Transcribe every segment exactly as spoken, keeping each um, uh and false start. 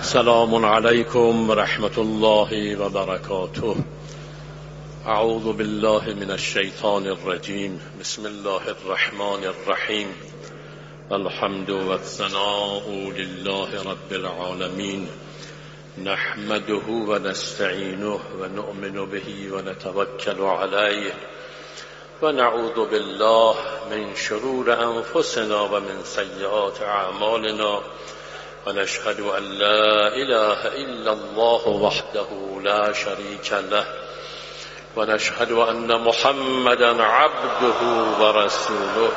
السلام عليكم ورحمة الله وبركاته. أعوذ بالله من الشيطان الرجيم. بسم الله الرحمن الرحيم. الحمد والثناء لله رب العالمين. نحمده ونستعينه ونؤمن به ونتوكل عليه ونعوذ بالله من شرور أنفسنا ومن سيئات أعمالنا ونشهد أن لا إله إلا الله وحده لا شريك له ونشهد أن محمدا عبده ورسوله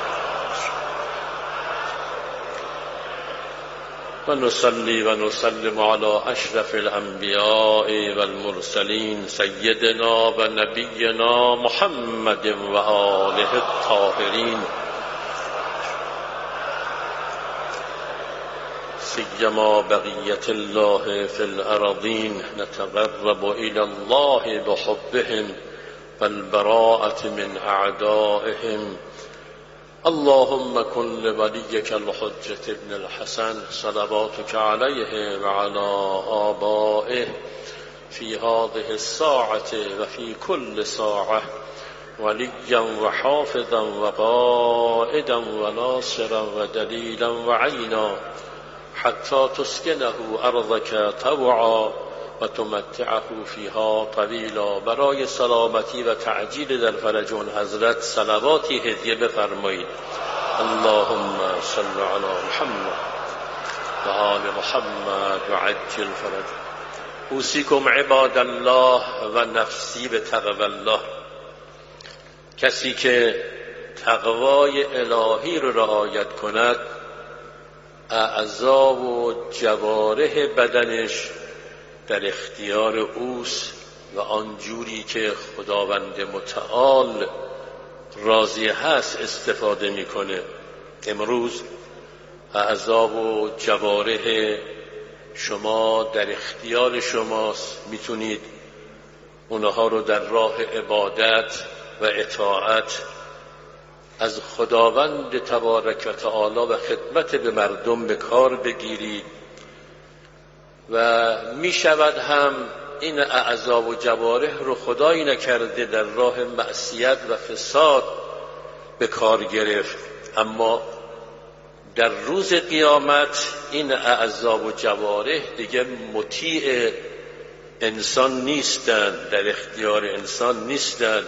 ونصلي ونسلم على أشرف الأنبياء والمرسلين سيدنا ونبينا محمد وآله الطاهرين سيما بقية الله في الأرضين. نتقرب إلى الله بحبهم والبراءة من أعدائهم. اللهم كن لوليك الحجة ابن الحسن صلواتك عليه وعلى آبائه في هذه الساعة وفي كل ساعة وليا وحافظا وقائدا وناصرا ودليلا وعينا حتى تسكنه أرضك طوعا وتمتعه فيها طویلا. برای سلامتی و تعجیل در فرج اون حضرت صلواتی هدیه بفرمایید. اللهم صل علی محمد و آل محمد و عجل فرج. اوصیکم عباد الله و نفسی به تقوی الله. کسی که تقوای الهی رو رعایت کند اعضا و جوارح بدنش در اختیار اوست و آنجوری که خداوند متعال راضی هست استفاده میکنه. امروز اعضا و جوارح شما در اختیار شماست، میتونید اونها رو در راه عبادت و اطاعت از خداوند تبارک و تعالی و خدمت به مردم به کار بگیرید و می شود هم این اعضا و جوارح رو خدایی نکرده در راه معصیت و فساد به کار گرفت، اما در روز قیامت این اعضا و جوارح دیگه مطیع انسان نیستند، در اختیار انسان نیستند،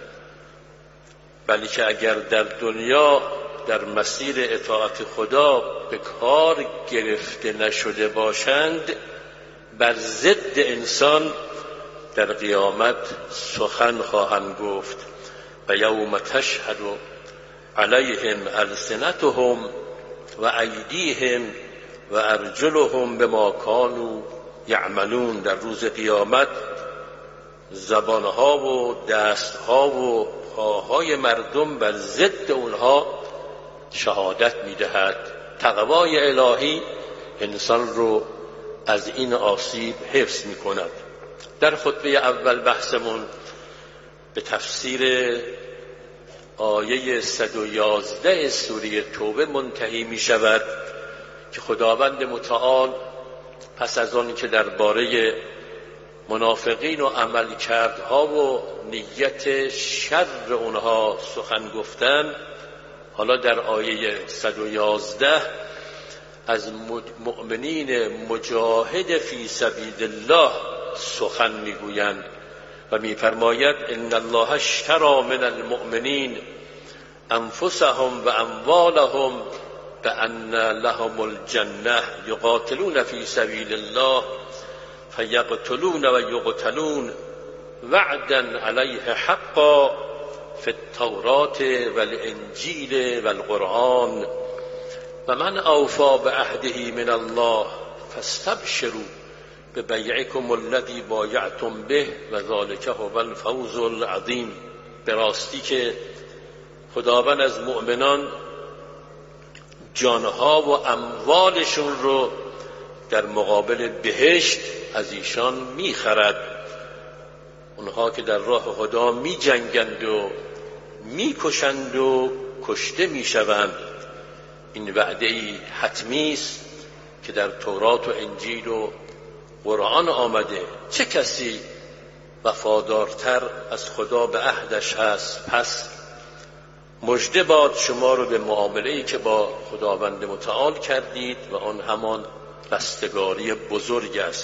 بلکه اگر در دنیا در مسیر اطاعت خدا به کار گرفته نشده باشند بر ضد انسان در قیامت سخن خواهند گفت. و یوم تشهد علیهم السنتهم و ایدیهم و ارجلهم بما کانوا یعملون. در روز قیامت زبانها و دستها و پاهای مردم بر ضد اونها شهادت میدهد. تقوای الهی انسان رو از این آسیب حفظ میکند. در خطبه اول بحثمون به تفسیر آیه صد و یازده سوره توبه منتهی می شود که خداوند متعال پس از آن که درباره منافقین و عملکردها و نیت شر اونها سخن گفتن، حالا در آیه صد و یازده از مؤمنین مجاهد فی سبیل الله سخن میگویند و میفرماید ان الله اشتری من المؤمنین انفسهم و اموالهم بان لهم الجنه یقاتلون فی سبیل الله فیقتلون و یقتلون وعدا علیه حقا فی التورات والانجیل والقرآن و من اوفا بعهده من الله فاستبشروا ببیعکم الذی بایعتم به و ذلک هو الفوز العظیم. به راستی که خداوند از مؤمنان جانها و اموالشون رو در مقابل بهشت از ایشان میخرد. اونها که در راه خدا می جنگند و می کشند و کشته می شوند. این وعده حتمی است که در تورات و انجیل و قرآن آمده. چه کسی وفادارتر از خدا به عهدش هست؟ پس مژده باد شما رو به معامله‌ای که با خداوند متعال کردید و آن همان رستگاری بزرگ است.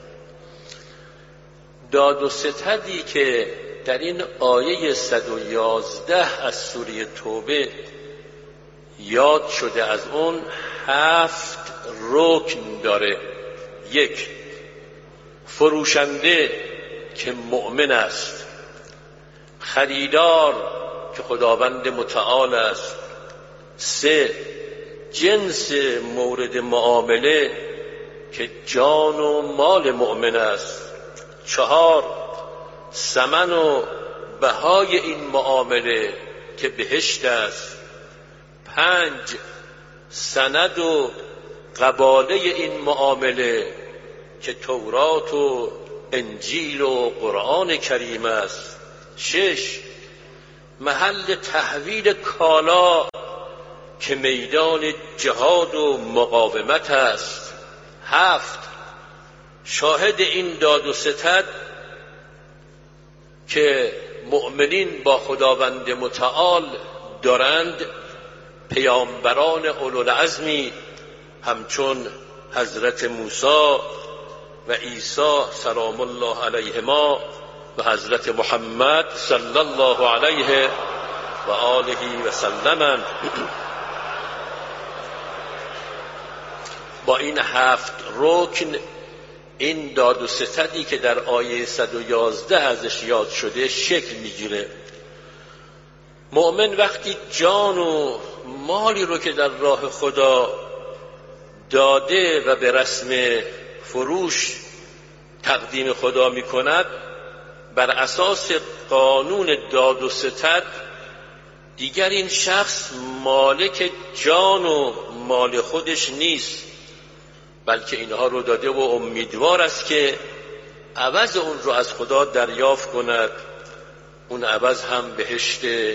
داد و ستدی که در این آیه صد و یازده از سوره توبه یاد شده از اون هفت رکن داره. یک، فروشنده که مؤمن است، خریدار که خداوند متعال است. سه، جنس مورد معامله که جان و مال مؤمن است. چهار، ثمن و بهای این معامله که بهشت است. پنج، سند و قباله این معامله که تورات و انجیل و قرآن کریم است. شش، محل تحویل کالا که میدان جهاد و مقاومت است. هفت، شاهد این داد و ستد که مؤمنین با خداوند متعال دارند پیامبران اولوالعزمی همچون حضرت موسی و عیسی سلام الله علیهما و حضرت محمد صلی الله علیه و آله و سلم. با این هفت رکن این داد و ستدی که در آیه صد و یازده ازش یاد شده شکل میگیره. مؤمن وقتی جان و مالی رو که در راه خدا داده و به رسم فروش تقدیم خدا میکند، بر اساس قانون داد و ستد دیگر این شخص مالک جان و مال خودش نیست، بلکه اینها رو داده و امیدوار است که عوض اون رو از خدا دریافت کند. اون عوض هم بهشت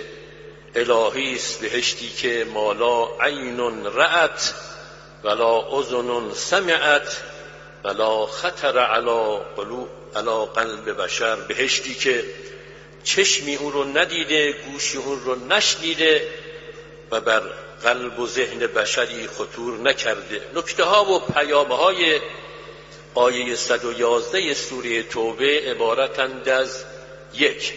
الهی است، بهشتی که مالا عین رأت ولا اذن سمعت ولا خطر علی قلوب علی قلب بشر، بهشتی که چشمی اون رو ندیده، گوشی اون رو نشنیده و بر قلب و ذهن بشری خطور نکرده. نکته ها و پیام های آیه صد و یازده سوره توبه عبارتند از: یک،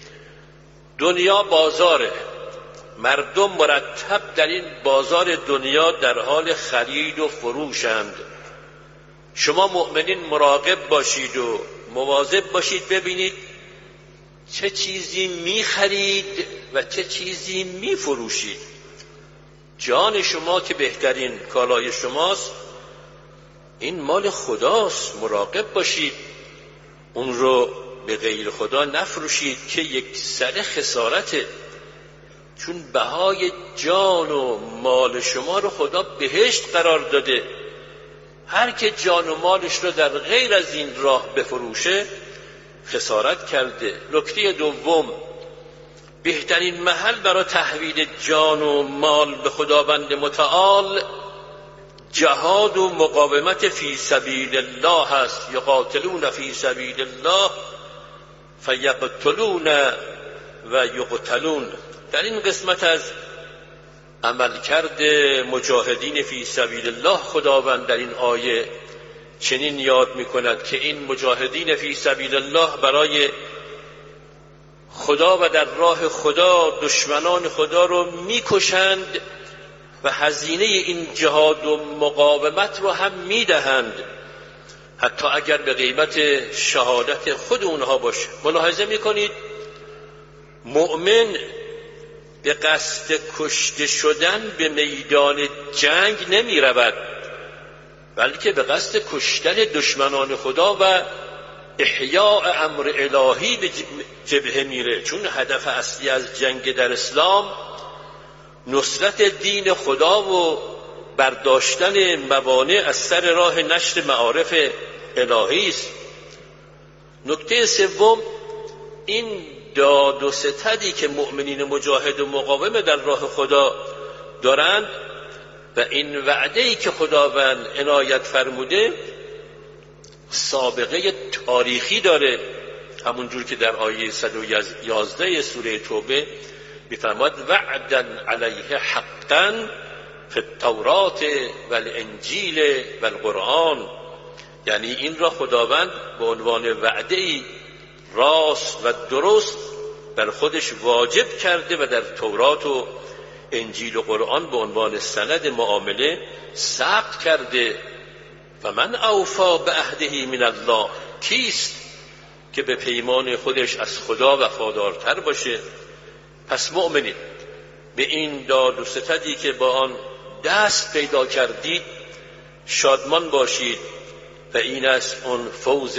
دنیا بازاره، مردم مرتب در این بازار دنیا در حال خرید و فروشند. شما مؤمنین مراقب باشید و مواظب باشید ببینید چه چیزی می خرید و چه چیزی می فروشید. جان شما که بهترین کالای شماست، این مال خداست، مراقب باشید اون رو به غیر خدا نفروشید که یک سر خسارته، چون بهای جان و مال شما رو خدا بهشت قرار داده. هر که جان و مالش رو در غیر از این راه بفروشه خسارت کرده. نکته دوم، بهترین محل برای تحویل جان و مال به خداوند متعال جهاد و مقاومت فی سبیل الله هست. یقاتلون فی سبیل الله فیقتلون و یقتلون. در این قسمت از عملکرد مجاهدین فی سبیل الله خداوند در این آیه چنین یاد می‌کند که این مجاهدین فی سبیل الله برای خدا و در راه خدا دشمنان خدا رو میکشند و هزینه این جهاد و مقاومت رو هم میدهند، حتی اگر به قیمت شهادت خود اونها باشه. ملاحظه میکنید مؤمن به قصد کشته شدن به میدان جنگ نمی رود، بلکه به قصد کشتن دشمنان خدا و احیاء امر الهی به جبهه میره، چون هدف اصلی از جنگ در اسلام نصرت دین خدا و برداشتن موانع از سر راه نشر معارف الهی است. نکته سوم، این داد و ستدی که مؤمنین مجاهد و مقاوم در راه خدا دارند، و این وعده‌ای که خداوند عنایت فرموده سابقه تاریخی داره، همونجور که در آیه صد و یازده سوره توبه می‌فرماد وعدا علیه حقا فی التوراة و الانجیل و القرآن. یعنی این را خداوند به عنوان وعده‌ای راست و درست بر خودش واجب کرده و در تورات و انجیل و قرآن به عنوان سند معامله ثبت کرده. و من اوفا به عهده من الله، کیست که به پیمان خودش از خدا وفادارتر باشه؟ پس مؤمنین به این داد و ستدی که با آن دست پیدا کردید شادمان باشید و این است اون فوز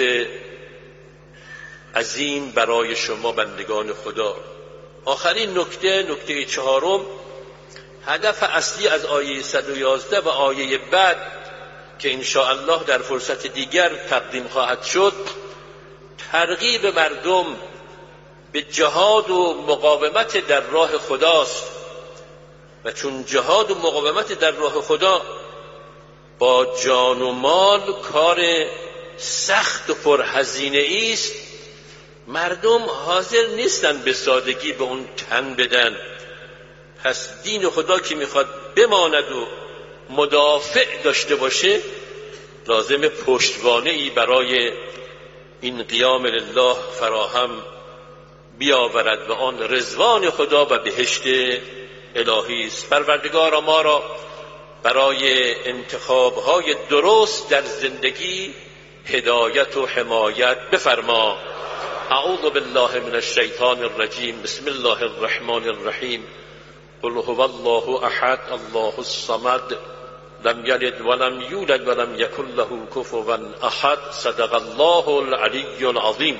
عظیم برای شما بندگان خدا. آخرین نکته، نکته چهارم، هدف اصلی از آیه صد و یازده و آیه بعد که انشاءالله در فرصت دیگر تقدیم خواهد شد، ترغیب مردم به جهاد و مقاومت در راه خداست. و چون جهاد و مقاومت در راه خدا با جان و مال کار سخت و پرهزینه است، مردم حاضر نیستن به سادگی به اون تن بدن. پس دین خدا که میخواد بماند و مدافع داشته باشه لازم پشتوانه‌ای برای این قیام لله فراهم بیاورد و آن رضوان خدا و بهشت الهی است. پروردگار ما را برای انتخاب‌های درست در زندگی هدایت و حمایت بفرما. اعوذ بالله من الشیطان الرجیم. بسم الله الرحمن الرحیم. قل هو الله احد الله الصمد لم یلد ولم یولد ولم یکن له کفوا احد. صدق الله العلی العظیم.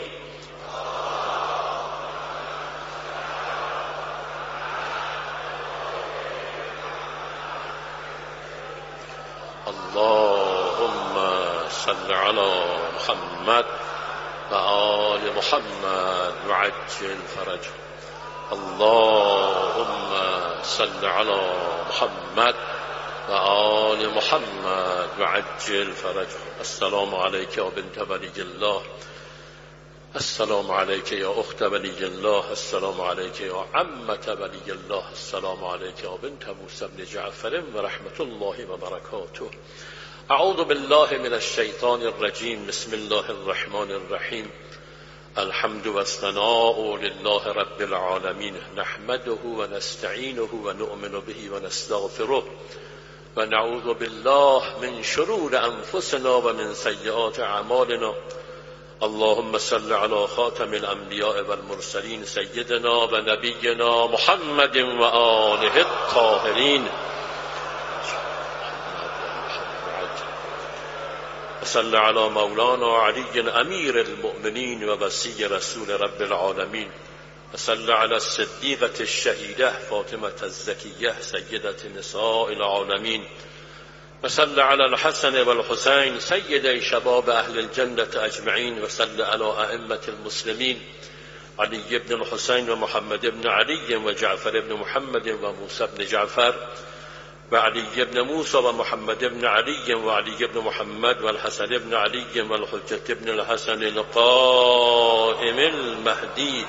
اللهم صل علی محمد و آل محمد و عجل فرجه. اللهم صل علی محمد و آل محمد و عجل فرجه. السلام علیک یا بنت ولی الله، السلام علیک یا اخت ولی الله، السلام علیک یا عمت ولی الله، السلام علیک یا بنت موسی بن جعفر و رحمت الله و برکاته. اعوذ بالله من الشیطان الرجیم. بسم الله الرحمن الرحیم. الحمد و الثناء لله رب العالمین، نحمده و نستعینه و نؤمن به و نستغفره و نعوذ بالله من شرور انفسنا و من سیئات اعمالنا. اللهم صل علی خاتم الانبیاء والمرسلین سیدنا و نبینا محمد و آله الطاهرین. صل علی مولانا علی امیر المؤمنین و وصی رسول رب العالمین. صل علی الصدیقة الشهیده فاطمة الزکیه سیدة نساء العالمین. وصل علی الحسن والحسین سیدی شباب اهل الجنة اجمعین. وصل علی ائمة المسلمین علی بن الحسین و محمد بن علی و جعفر بن محمد و موسی بن جعفر و علی بن موسی و محمد بن علی و علی بن محمد و الحسن بن علی و الحجة بن الحسن القائم المهدی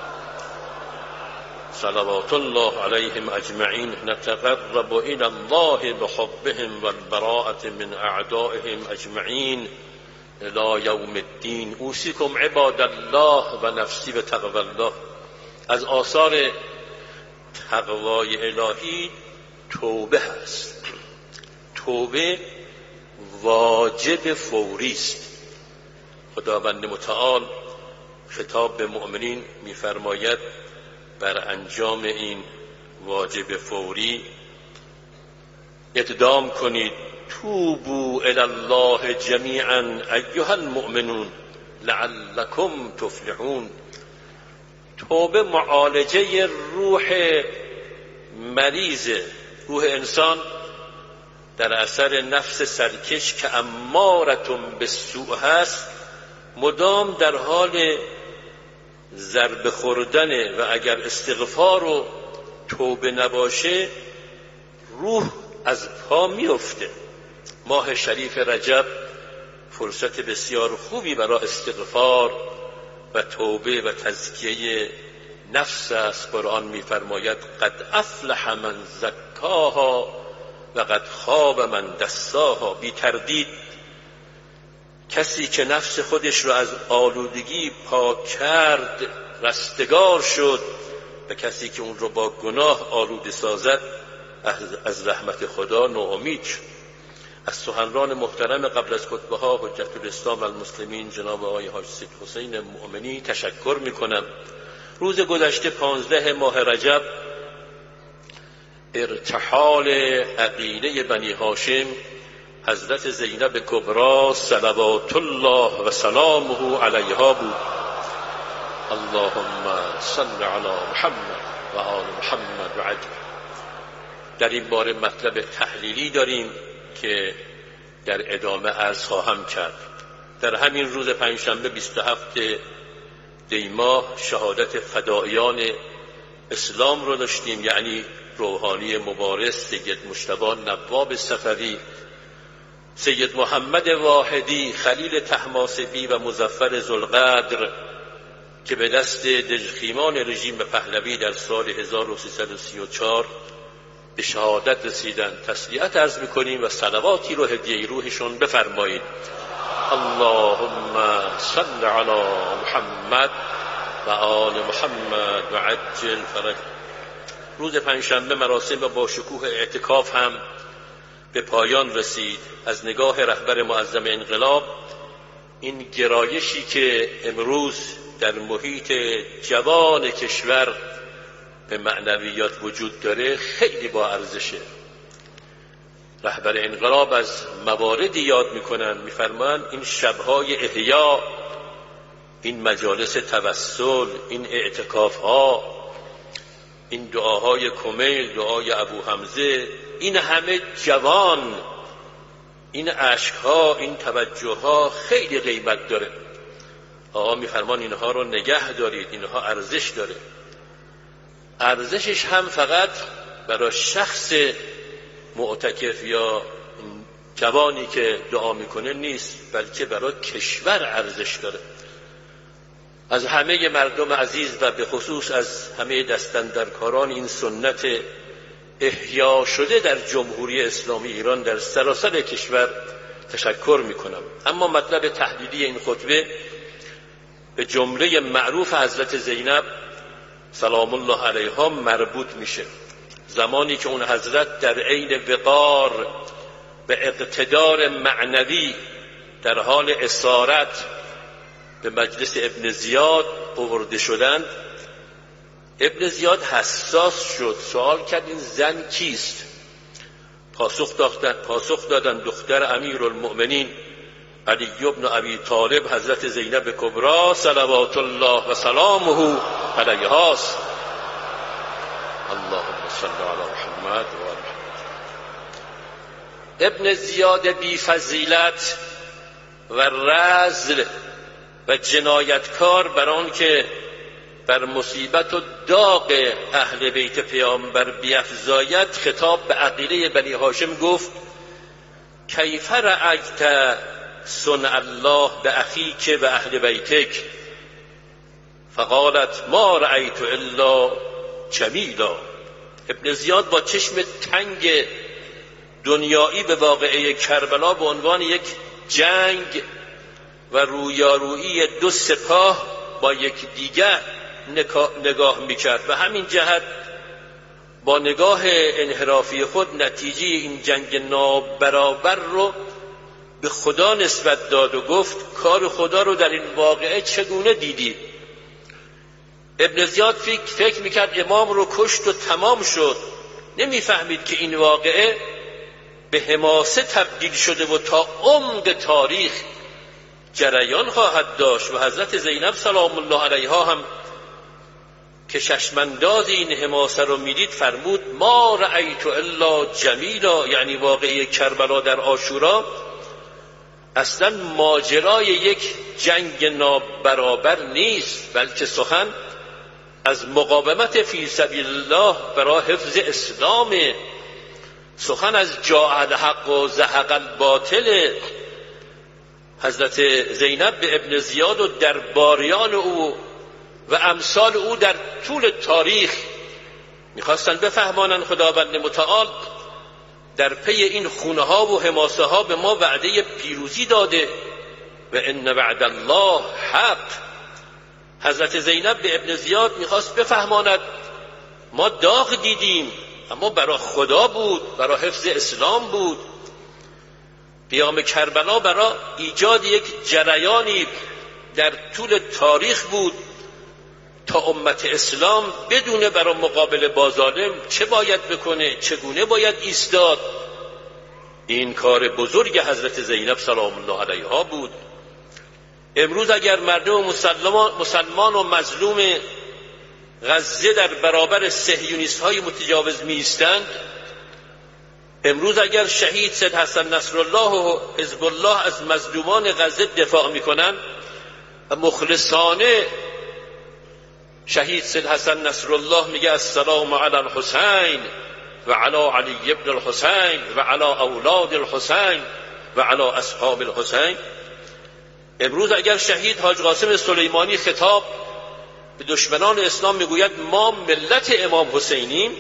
صلوات الله علیهم اجمعین. نتقرب الى الله بحبهم والبراءة من اعدائهم اجمعین الى یوم الدین. اوصیکم عباد الله و نفسی به تقوی الله. از آثار تقوای الهی توبه هست. توبه واجب فوری است. خداوند متعال خطاب به مؤمنین می‌فرماید بر انجام این واجب فوری اقدام کنید. توبوا الی الله جمیعا ایها المؤمنون لعلکم تفلحون. توبه معالجه روح مریض، روح انسان در اثر نفس سرکش که امارتون به سوء هست مدام در حال ضربه خوردنه و اگر استغفار و توبه نباشه روح از پا میفته. ماه شریف رجب فرصت بسیار خوبی برای استغفار و توبه و تزکیه نفس است. قرآن می‌فرماید قد افلح من زکاها و قد خاب من دساها. بی تردید کسی که نفس خودش رو از آلودگی پاک کرد رستگار شد و کسی که اون رو با گناه آلوده سازد از رحمت خدا ناامید شد. از سخنران محترم قبل از خطبه ها حجت الاسلام و المسلمین جناب آقای حاج سید حسین مؤمنی تشکر میکنم. روز گذشته پانزده ماه رجب ارتحال عقیله بنی هاشم حضرت زینب کبری صلوات الله و سلامه علیها بود. اللهم صل علی محمد و آل محمد و عجل. در این باره مطلب تحلیلی داریم که در ادامه عرض خواهم کرد. در همین روز پنجشنبه بیست و هفتم دی ماه شهادت فداییان اسلام رو داشتیم، یعنی روحانی مبارز سید مجتبی نواب صفوی، سید محمد واحدی خلیل طهماسبی و مظفر ذوالقدر که به دست دژخیمان رژیم پهلوی در سال هزار و سیصد و سی و چهار به شهادت رسیدن. تسلیت عرض میکنیم و صلواتی رو هدیه روحشون بفرمایید. اللهم صل علی محمد و آل محمد و عجل فرج. روز پنجشنبه مراسم با شکوه اعتکاف هم به پایان رسید. از نگاه رهبر معظم انقلاب این گرایشی که امروز در محیط جوان کشور به معنویات وجود داره خیلی با ارزشه. رهبر انقلاب از مواردی یاد میکنن، میفرمان این شبهای احیا، این مجالس توسل، این اعتکافها، این دعاهای کمیل، دعای ابو حمزه، این همه جوان، این عشقها، این توجهها خیلی قیمت داره. آقا میفرمان اینها رو نگه دارید، اینها ارزش داره. ارزشش هم فقط برای شخص معتکف یا جوانی که دعا میکنه نیست، بلکه برای کشور ارزش داره. از همه مردم عزیز و به خصوص از همه دستاندرکاران این سنت احیا شده در جمهوری اسلامی ایران در سراسر کشور تشکر میکنم. اما مطلب تحلیلی این خطبه به جمله معروف حضرت زینب سلام الله علیها مربوط میشه. زمانی که اون حضرت در عین وقار به اقتدار معنوی در حال اسارت به مجلس ابن زیاد آورده شدند، ابن زیاد حساس شد، سوال کرد این زن کیست؟ پاسخ دادن پاسخ دادن دختر امیرالمؤمنین علی بن ابی طالب حضرت زینب کبری صلوات الله و سلامه علیها است. اللهم صل علی محمد و آل محمد. ابن زیاد بی فضیلت و رذل و جنایتکار بر آن که بر مصیبت و داغ اهل بیت پیامبر بیفزاید خطاب به عقیله بنی هاشم گفت کیف رأیت صنع الله به اخیک و اهل بیتک؟ فقالت ما رأیت الا جمیلا. ابن زیاد با چشم تنگ دنیایی به واقعه کربلا به عنوان یک جنگ و رویارویی دو سپاه با یک دیگر نگاه میکرد و همین جهت با نگاه انحرافی خود نتیجه این جنگ نابرابر رو به خدا نسبت داد و گفت کار خدا رو در این واقعه چگونه دیدی؟ ابن زیاد فکر, فکر میکرد امام رو کشت و تمام شد، نمیفهمید که این واقعه به حماسه تبدیل شده و تا عمق تاریخ جریان خواهد داشت. و حضرت زینب سلام الله علیها هم که چشمانداز این حماسه رو میدید فرمود ما رأیت الا جمیلا، یعنی واقعه کربلا در عاشورا اصلا ماجرای یک جنگ نابرابر نیست، بلکه سخن از مقاومت فی سبیل الله برای حفظ اسلام. سخن از جاء الحق و زهق الباطل حضرت زینب به ابن زیاد و درباریان او و امثال او در طول تاریخ میخواستن بفهمانن خداوند متعال در پی این خونه ها و حماسه ها به ما وعده پیروزی داده و ان وعد الله حق. حضرت زینب به ابن زیاد میخواست بفهماند ما داغ دیدیم اما برای خدا بود، برای حفظ اسلام بود. قیام کربلا برای ایجاد یک جریانی در طول تاریخ بود تا امت اسلام بدونه برای مقابله با ظالم چه باید بکنه، چگونه باید ایستاد. این کار بزرگ حضرت زینب سلام الله علیها بود. امروز اگر مردم مسلمان, مسلمان و مظلوم غزه در برابر صهیونیست های متجاوز می ایستند، امروز اگر شهید سید حسن نصرالله و حزب الله از مظلومان غزه دفاع می کنند و مخلصانه شهید سید حسن نصرالله میگه السلام علی الحسین و علی علی ابن الحسین و علی اولاد الحسین و علی اصحاب الحسین، امروز اگر شهید حاج قاسم سلیمانی خطاب به دشمنان اسلام میگوید ما ملت امام حسینیم،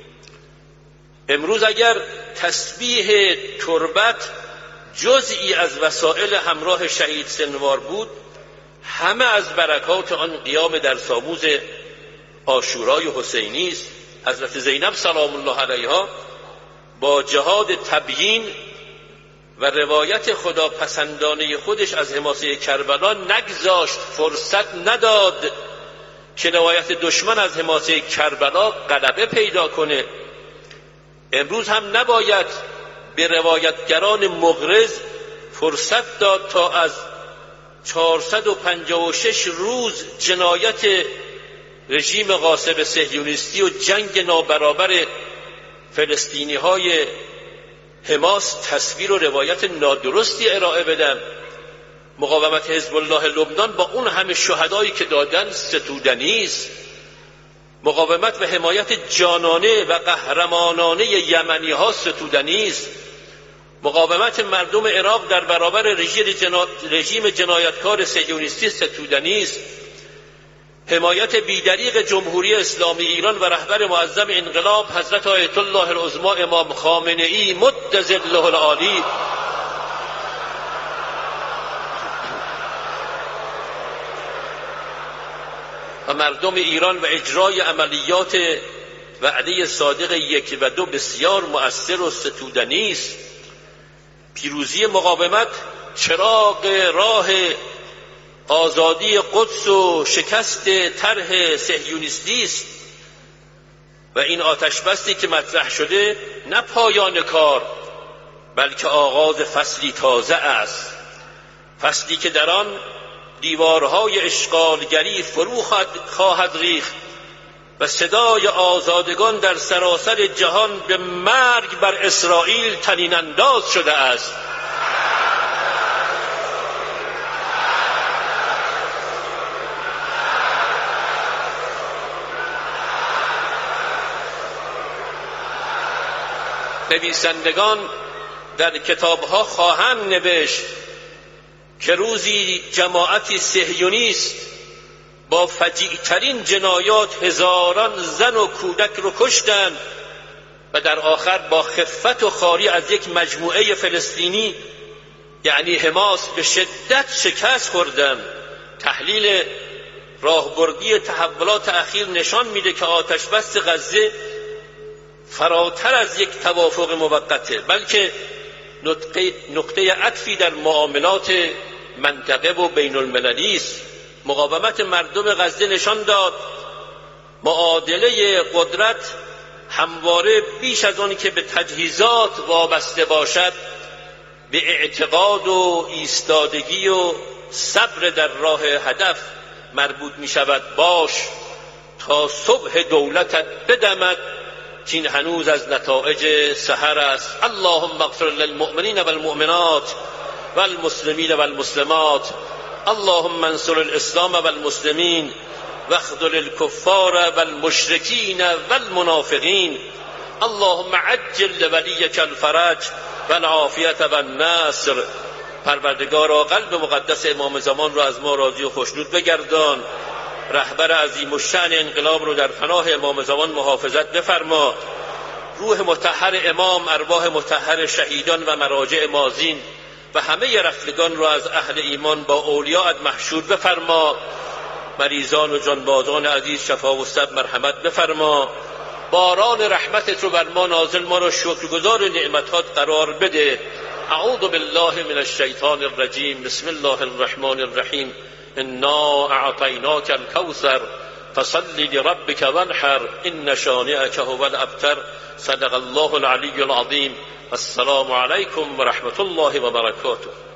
امروز اگر تسبیح تربت جزئی از وسائل همراه شهید سنوار بود، همه از برکات آن قیام در ساموز عاشورای حسینی است. حضرت زینب سلام الله علیها با جهاد تبیین و روایت خداپسندانه خودش از حماسه کربلا نگذاشت، فرصت نداد که روایت دشمن از حماسه کربلا غلبه پیدا کنه. امروز هم نباید به روایتگران مغرض فرصت داد تا از چهارصد و پنجاه و شش روز جنایت رژیم غاصب صهیونیستی و جنگ نابرابر فلسطینی های حماس تصویر و روایت نادرستی ارائه بدن. مقاومت حزب الله لبنان با اون همه شهدایی که دادن ستودنی است. مقاومت و حمایت جانانه و قهرمانانه یمنی ها ستودنی است. مقاومت مردم عراق در برابر رژیم جنایتکار صهیونیستی ستودنی است. حمایت بیدریغ جمهوری اسلامی ایران و رهبر معظم انقلاب حضرت آیت الله العظمی امام خامنه ای مد ظله العالی و مردم ایران و اجرای عملیات وعده صادق یک و دو بسیار مؤثر و ستودنی است. پیروزی مقاومت چراغ راه آزادی قدس و شکست طرح صهیونیستی است و این آتشبستی که مطرح شده نه پایان کار بلکه آغاز فصلی تازه است، فصلی که در آن دیوارهای اشغالگری فرو خواهد ریخت و صدای آزادگان در سراسر جهان به مرگ بر اسرائیل طنین انداز شده است. نویسندگان در کتابها خواهند نوشت که روزی جماعتی صهیونیست با فجیع‌ترین جنایات هزاران زن و کودک رو کشتند و در آخر با خفت و خواری از یک مجموعه فلسطینی یعنی حماس به شدت شکست خوردند. تحلیل راهبردی تحولات اخیر نشان میده که آتشبس غزه فراتر از یک توافق موقته بلکه نقطه, نقطه عطفی در معاملات منطقه و بین المللی است. مقاومت مردم غزه نشان داد معادله قدرت همواره بیش از آن که به تجهیزات وابسته باشد به اعتقاد و ایستادگی و صبر در راه هدف مربوط می شود. باش تا صبح دولتت بدمد که این هنوز از نتایج سحر است. اللهم اغفر للمؤمنین والمؤمنات والمسلمین والمسلمات، اللهم انصر الاسلام والمسلمین واخذل الكفار والمشرکین والمنافقین، اللهم عجل لولیک الفرج و العافیت و النصر. پروردگارا قلب مقدس امام زمان رو از ما راضی و خوشنود بگردان. رهبر عظیم الشأن انقلاب رو در پناه امام زمان محافظت بفرما. روح مطهر امام، ارواح مطهر شهیدان و مراجع ماضین و همه رفتگان را از اهل ایمان با اولیاءت محشور بفرما. مریضان و جانبازان عزیز شفا و صبر مرحمت بفرما. باران رحمتت رو بر ما نازل، ما را شکرگزار نعمتات قرار بده. اعوذ بالله من الشیطان الرجیم. بسم الله الرحمن الرحیم. انا اعطیناک الکوثر فصل لربک وانحر ان شانئک هو الابتر. صدق الله العلی العظیم. السلام علیکم و رحمت الله و برکاته.